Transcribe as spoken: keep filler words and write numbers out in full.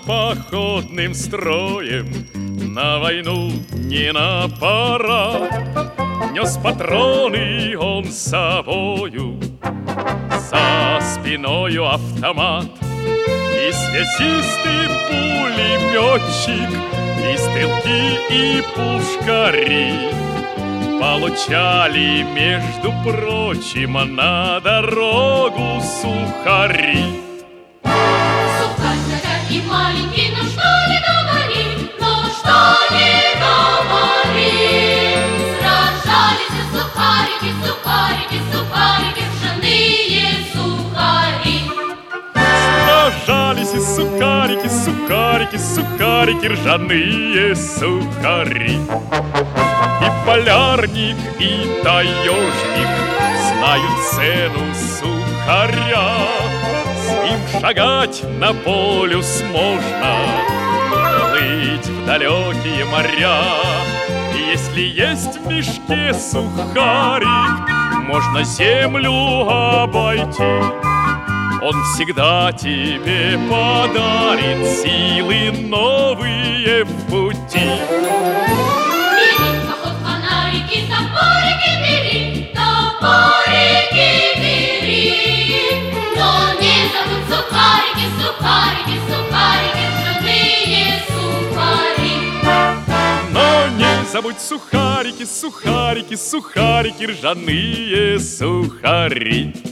походным строем на войну не на парад. Нес патроны он с собою, за спиною автомат. И связистый пулеметчик, и стрелки, и пушкари получали, между прочим, на дорогу сухари. Сухарь и маленький, ну что не говори, ну что не говори. Сражались сухарики, сухарики, сухарики, ржаные сухари. Сражались и сухарики, сухарики, сухарики, ржаные сухари. И полярник, и таежник знают цену сухаря. С ним шагать на полюс можно, плыть в далекие моря. И если есть в мешке сухарик, можно землю обойти. Он всегда тебе подарит силы новые в пути. Бери, поход, фонарики, топорики бери, топорики бери. Но не забудь сухарики, сухарики, сухарики, ржаные сухари. Но не забудь сухарики, сухарики, сухарики, ржаные сухари.